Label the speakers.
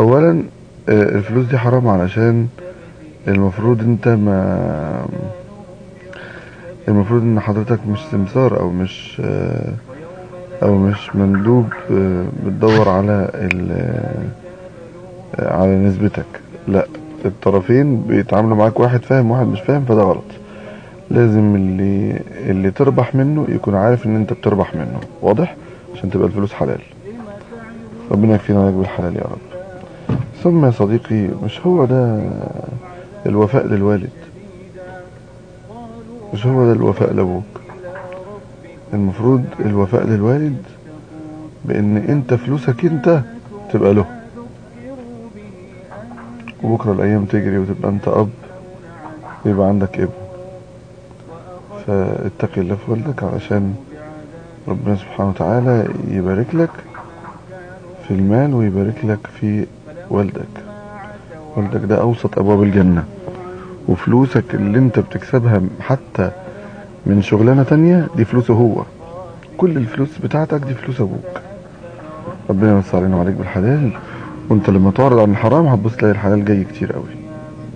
Speaker 1: اولا الفلوس دي حرام، علشان المفروض انت ما المفروض ان حضرتك مش سمسار او مش مندوب بتدور على نسبتك. لا، الطرفين بيتعاملوا معاك، واحد فاهم واحد مش فاهم، فده غلط. لازم اللي تربح منه يكون عارف ان انت بتربح منه، واضح؟ عشان تبقى الفلوس حلال. ربنا يكفينا وياك بالحلال يا رب. ثم يا صديقي، مش هو ده الوفاء للوالد؟ مش هو ده الوفاء لابوك؟ المفروض الوفاء للوالد بان انت فلوسك انت تبقى له، وبكرة الايام تجري وتبقى انت اب ويبقى عندك ابن. فاتقي الله في والدك، علشان ربنا سبحانه وتعالى يبارك لك في المال ويبارك لك في والدك. والدك ده اوسط ابواب الجنة، وفلوسك اللي انت بتكسبها حتى من شغلانة تانية دي فلوسه هو. كل الفلوس بتاعتك دي فلوس ابوك. ربنا يوسع علينا وعليك بالحلال، وانت لما تعرض عن الحرام هتبص تلاقي الحلال جاي كتير قوي.